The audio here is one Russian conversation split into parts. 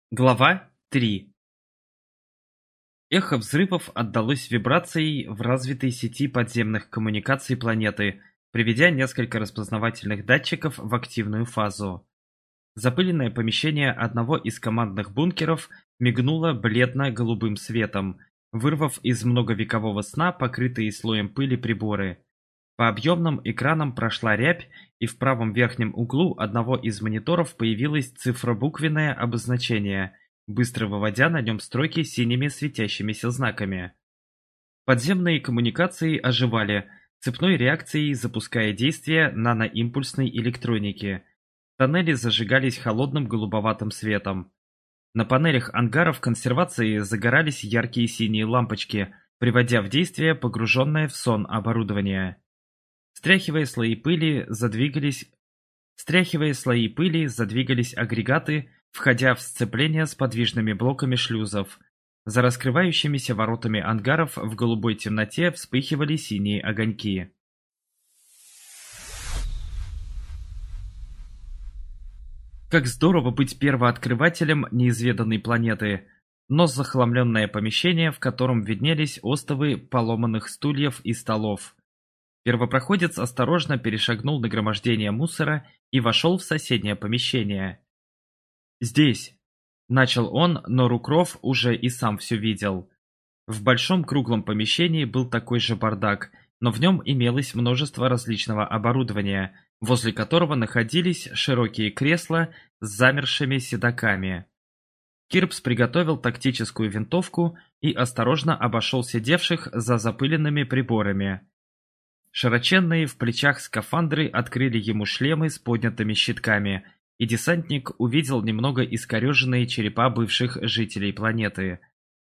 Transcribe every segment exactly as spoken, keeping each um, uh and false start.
Глава три. Эхо взрывов отдалось вибрацией в развитой сети подземных коммуникаций планеты, приведя несколько распознавательных датчиков в активную фазу. Запыленное помещение одного из командных бункеров мигнуло бледно-голубым светом, вырвав из многовекового сна покрытые слоем пыли приборы. По объемным экранам прошла рябь, и в правом верхнем углу одного из мониторов появилось цифробуквенное обозначение, быстро выводя на нем строки синими светящимися знаками. Подземные коммуникации оживали, цепной реакцией запуская действие наноимпульсной электроники. Тоннели зажигались холодным голубоватым светом. На панелях ангаров консервации загорались яркие синие лампочки, приводя в действие погруженное в сон оборудование. Стряхивая слои пыли, задвигались... Стряхивая слои пыли, задвигались агрегаты, входя в сцепление с подвижными блоками шлюзов. За раскрывающимися воротами ангаров в голубой темноте вспыхивали синие огоньки. Как здорово быть первооткрывателем неизведанной планеты! Но захламленное помещение, в котором виднелись остовы поломанных стульев и столов. Первопроходец осторожно перешагнул нагромождение мусора и вошел в соседнее помещение. «Здесь!» – начал он, но Рукров уже и сам все видел. В большом круглом помещении был такой же бардак, но в нем имелось множество различного оборудования, возле которого находились широкие кресла с замершими седаками. Кирпс приготовил тактическую винтовку и осторожно обошел сидевших за запыленными приборами. Широченные в плечах скафандры открыли ему шлемы с поднятыми щитками, и десантник увидел немного искореженные черепа бывших жителей планеты.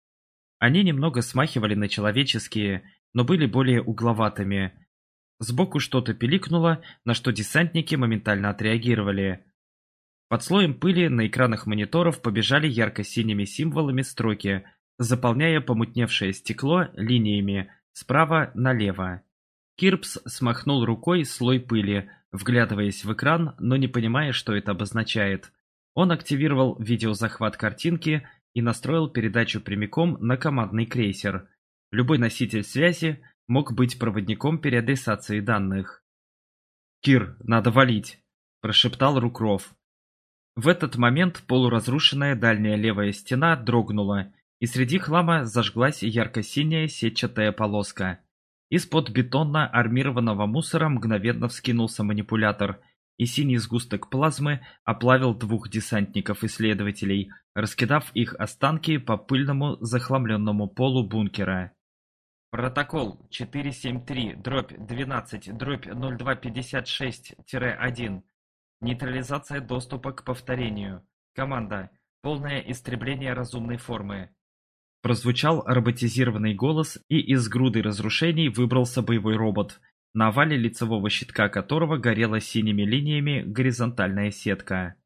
Они немного смахивали на человеческие, но были более угловатыми. Сбоку что-то пиликнуло, на что десантники моментально отреагировали. Под слоем пыли на экранах мониторов побежали ярко-синими символами строки, заполняя помутневшее стекло линиями справа налево. Кирпс смахнул рукой слой пыли, вглядываясь в экран, но не понимая, что это обозначает. Он активировал видеозахват картинки и настроил передачу прямиком на командный крейсер. Любой носитель связи мог быть проводником переадресации данных. «Кир, надо валить!» – прошептал Рукров. В этот момент полуразрушенная дальняя левая стена дрогнула, и среди хлама зажглась ярко-синяя сетчатая полоска. Из-под бетонно-армированного мусора мгновенно вскинулся манипулятор, и синий сгусток плазмы оплавил двух десантников-исследователей, раскидав их останки по пыльному захламленному полу бункера. Протокол четыре семь три дробь двенадцать дробь ноль два пятьдесят шесть один. Нейтрализация доступа к повторению. Команда. Полное истребление разумной формы. Прозвучал роботизированный голос, и из груды разрушений выбрался боевой робот, на овале лицевого щитка которого горела синими линиями горизонтальная сетка.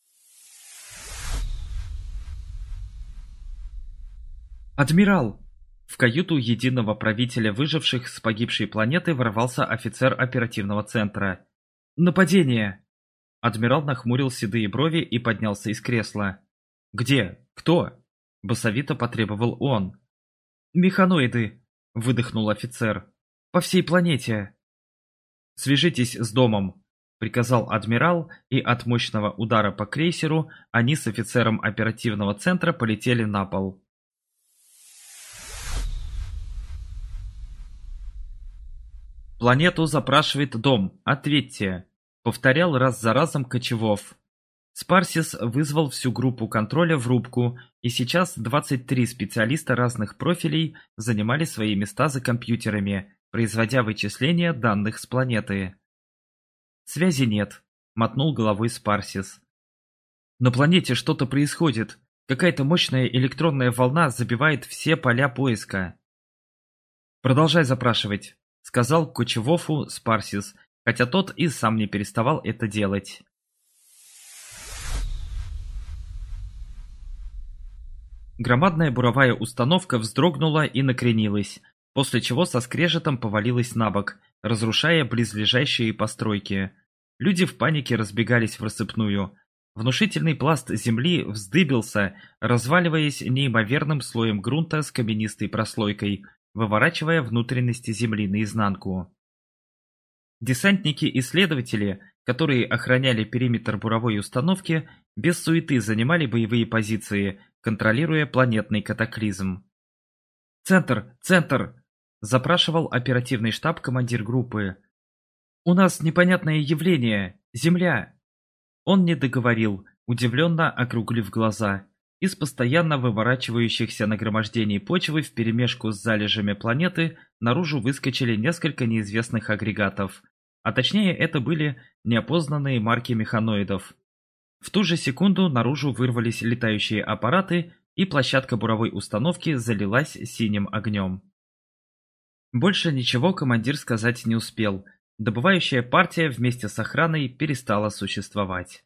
«Адмирал!» В каюту единого правителя выживших с погибшей планеты ворвался офицер оперативного центра. «Нападение!» Адмирал нахмурил седые брови и поднялся из кресла. «Где? Кто?» — басовито потребовал он. «Механоиды!» — выдохнул офицер. «По всей планете!» «Свяжитесь с домом!» — приказал адмирал, и от мощного удара по крейсеру они с офицером оперативного центра полетели на пол. «Планету запрашивает дом, ответьте!» — повторял раз за разом Кочевов. Спарсис вызвал всю группу контроля в рубку, и сейчас двадцать три специалиста разных профилей занимали свои места за компьютерами, производя вычисления данных с планеты. «Связи нет», — мотнул головой Спарсис. «На планете что-то происходит. Какая-то мощная электронная волна забивает все поля поиска». «Продолжай запрашивать», — сказал Кочевову Спарсис, хотя тот и сам не переставал это делать. Громадная буровая установка вздрогнула и накренилась, после чего со скрежетом повалилась на бок, разрушая близлежащие постройки. Люди в панике разбегались в рассыпную. Внушительный пласт земли вздыбился, разваливаясь неимоверным слоем грунта с каменистой прослойкой, выворачивая внутренности земли наизнанку. Десантники-исследователи, которые охраняли периметр буровой установки, без суеты занимали боевые позиции, контролируя планетный катаклизм. «Центр! Центр!» – запрашивал оперативный штаб командир группы. «У нас непонятное явление! Земля!» Он не договорил, удивленно округлив глаза. Из постоянно выворачивающихся нагромождений почвы вперемешку с залежами планеты наружу выскочили несколько неизвестных агрегатов. А точнее, это были неопознанные марки механоидов. В ту же секунду наружу вырвались летающие аппараты, и площадка буровой установки залилась синим огнем. Больше ничего командир сказать не успел. Добывающая партия вместе с охраной перестала существовать.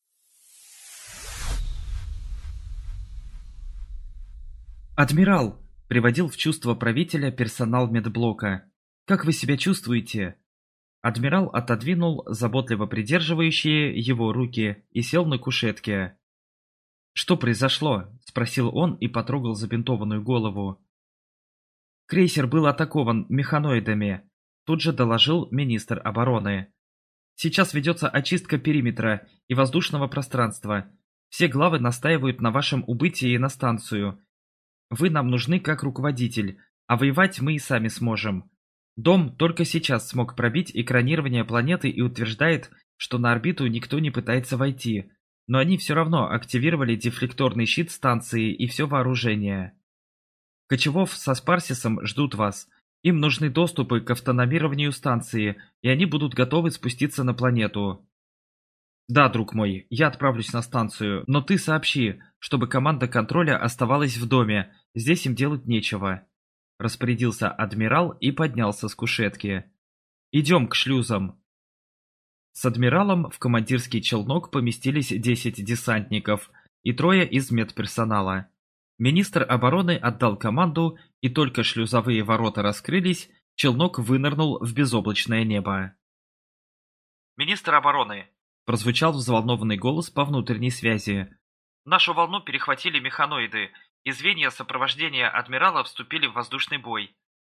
«Адмирал!» – приводил в чувство правителя персонал медблока. «Как вы себя чувствуете?» Адмирал отодвинул заботливо придерживающие его руки и сел на кушетке. «Что произошло?» – спросил он и потрогал забинтованную голову. «Крейсер был атакован механоидами», – тут же доложил министр обороны. «Сейчас ведется очистка периметра и воздушного пространства. Все главы настаивают на вашем убытии на станцию. Вы нам нужны как руководитель, а воевать мы и сами сможем. Дом только сейчас смог пробить экранирование планеты и утверждает, что на орбиту никто не пытается войти, но они все равно активировали дефлекторный щит станции и все вооружение. Кочевов со Спарсисом ждут вас. Им нужны доступы к автономированию станции, и они будут готовы спуститься на планету. Да, друг мой, я отправлюсь на станцию, но ты сообщи, чтобы команда контроля оставалась в доме, здесь им делать нечего. Распорядился адмирал и поднялся с кушетки. Идем к шлюзам. С адмиралом в командирский челнок поместились десять десантников и трое из медперсонала. Министр обороны отдал команду, и только шлюзовые ворота раскрылись, челнок вынырнул в безоблачное небо. «Министр обороны!» – прозвучал взволнованный голос по внутренней связи. «Нашу волну перехватили механоиды, и звенья сопровождения адмирала вступили в воздушный бой».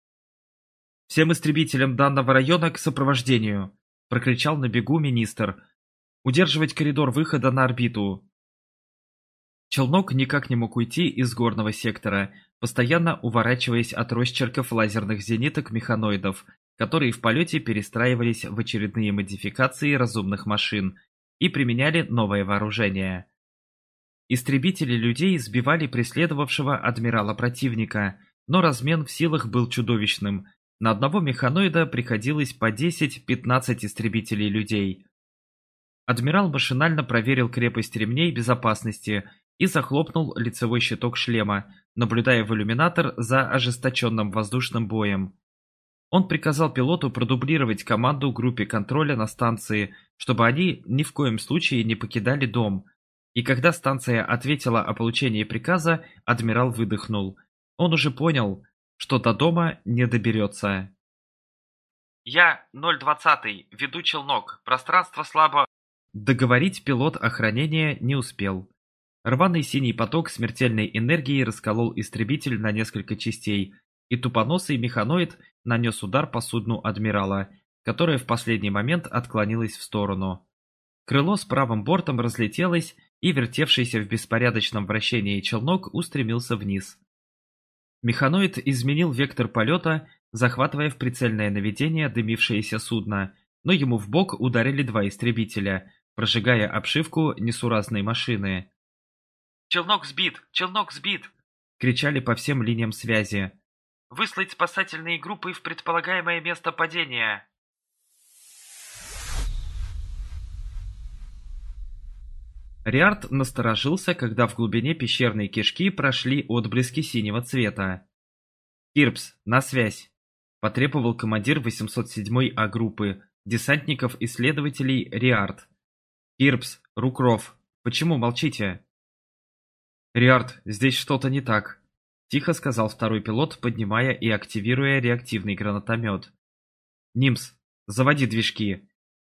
«Всем истребителям данного района к сопровождению!» – прокричал на бегу министр. «Удерживать коридор выхода на орбиту!» Челнок никак не мог уйти из горного сектора, постоянно уворачиваясь от росчерков лазерных зениток механоидов, которые в полете перестраивались в очередные модификации разумных машин и применяли новое вооружение. Истребители людей сбивали преследовавшего адмирала противника, но размен в силах был чудовищным. На одного механоида приходилось по десять-пятнадцать истребителей людей. Адмирал машинально проверил крепость ремней безопасности и захлопнул лицевой щиток шлема, наблюдая в иллюминатор за ожесточенным воздушным боем. Он приказал пилоту продублировать команду группе контроля на станции, чтобы они ни в коем случае не покидали дом. И когда станция ответила о получении приказа, адмирал выдохнул. Он уже понял, что до дома не доберется. «Я ноль двадцатый, веду челнок, пространство слабо...» Договорить пилот охранения не успел. Рваный синий поток смертельной энергии расколол истребитель на несколько частей, и тупоносый механоид нанес удар по судну адмирала, которое в последний момент отклонилось в сторону. Крыло с правым бортом разлетелось, и вертевшийся в беспорядочном вращении челнок устремился вниз. Механоид изменил вектор полета, захватывая в прицельное наведение дымившееся судно, но ему в бок ударили два истребителя, прожигая обшивку несуразной машины. «Челнок сбит! Челнок сбит!» — кричали по всем линиям связи. «Выслать спасательные группы в предполагаемое место падения!» Риард насторожился, когда в глубине пещерной кишки прошли отблески синего цвета. «Кирпс, на связь!» – потребовал командир восемьсот седьмой А-группы, десантников-исследователей Риард. «Кирпс, Рукров, почему молчите?» «Риард, здесь что-то не так», – тихо сказал второй пилот, поднимая и активируя реактивный гранатомет. «Нимс, заводи движки!»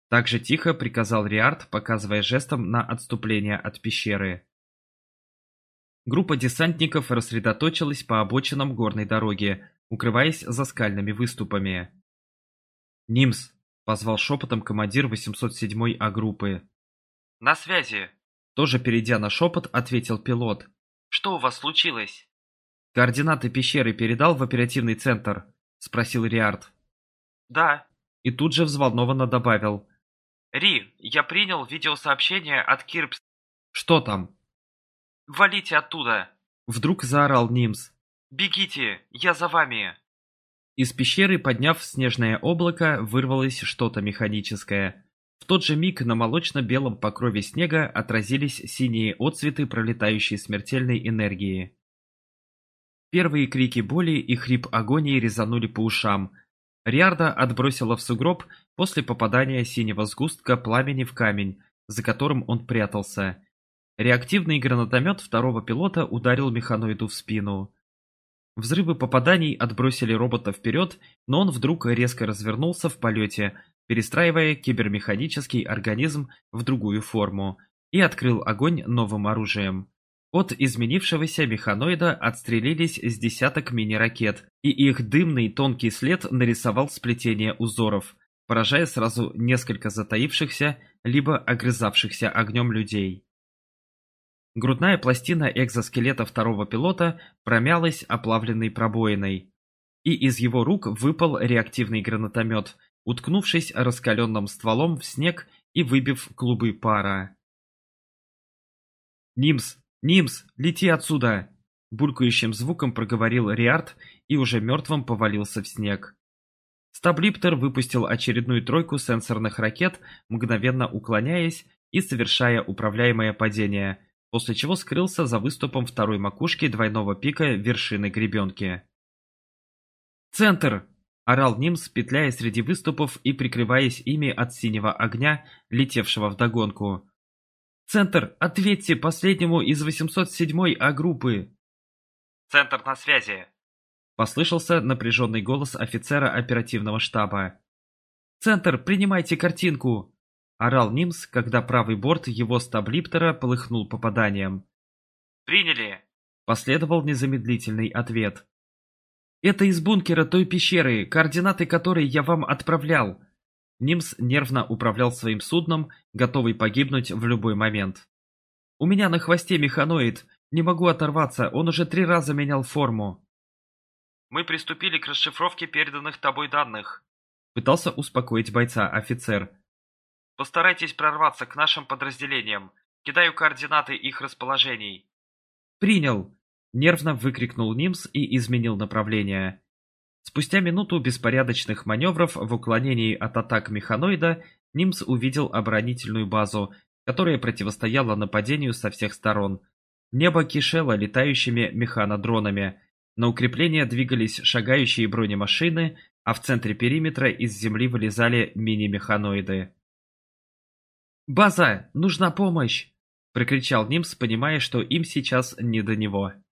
Так же тихо приказал Риард, показывая жестом на отступление от пещеры. Группа десантников рассредоточилась по обочинам горной дороги, укрываясь за скальными выступами. «Нимс!» — позвал шепотом командир восемьсот седьмой А-группы. «На связи!» Тоже перейдя на шепот, ответил пилот. «Что у вас случилось?» «Координаты пещеры передал в оперативный центр?» — спросил Риард. «Да». И тут же взволнованно добавил. «Ри, я принял видеосообщение от Кирпс». «Что там?» «Валите оттуда!» Вдруг заорал Нимс. «Бегите, я за вами!» Из пещеры, подняв снежное облако, вырвалось что-то механическое. В тот же миг на молочно-белом покрове снега отразились синие отцветы пролетающей смертельной энергии. Первые крики боли и хрип агонии резанули по ушам. Риарда отбросило в сугроб после попадания синего сгустка пламени в камень, за которым он прятался. Реактивный гранатомет второго пилота ударил механоиду в спину. Взрывы попаданий отбросили робота вперед, но он вдруг резко развернулся в полете, перестраивая кибермеханический организм в другую форму, и открыл огонь новым оружием. От изменившегося механоида отстрелились с десяток мини-ракет, и их дымный тонкий след нарисовал сплетение узоров, поражая сразу несколько затаившихся, либо огрызавшихся огнем людей. Грудная пластина экзоскелета второго пилота промялась оплавленной пробоиной, и из его рук выпал реактивный гранатомет, уткнувшись раскаленным стволом в снег и выбив клубы пара. «Нимс! Нимс! Лети отсюда!» Булькающим звуком проговорил Риард и уже мертвым повалился в снег. Стаблиптер выпустил очередную тройку сенсорных ракет, мгновенно уклоняясь и совершая управляемое падение, после чего скрылся за выступом второй макушки двойного пика вершины гребенки. «Центр!» — орал Нимс, петляя среди выступов и прикрываясь ими от синего огня, летевшего вдогонку. «Центр, ответьте последнему из восемьсот седьмой А-группы!» «Центр на связи!» — послышался напряженный голос офицера оперативного штаба. «Центр, принимайте картинку!» — орал Нимс, когда правый борт его стаблиптера полыхнул попаданием. «Приняли!» — последовал незамедлительный ответ. «Это из бункера той пещеры, координаты которой я вам отправлял!» Нимс нервно управлял своим судном, готовый погибнуть в любой момент. «У меня на хвосте механоид, не могу оторваться, он уже три раза менял форму». «Мы приступили к расшифровке переданных тобой данных», — пытался успокоить бойца офицер. «Постарайтесь прорваться к нашим подразделениям. Кидаю координаты их расположений». «Принял!» — нервно выкрикнул Нимс и изменил направление. Спустя минуту беспорядочных маневров в уклонении от атак механоида Нимс увидел оборонительную базу, которая противостояла нападению со всех сторон. Небо кишело летающими механодронами, на укрепления двигались шагающие бронемашины, а в центре периметра из земли вылезали мини-механоиды. «База! Нужна помощь!» — прокричал Нимс, понимая, что им сейчас не до него.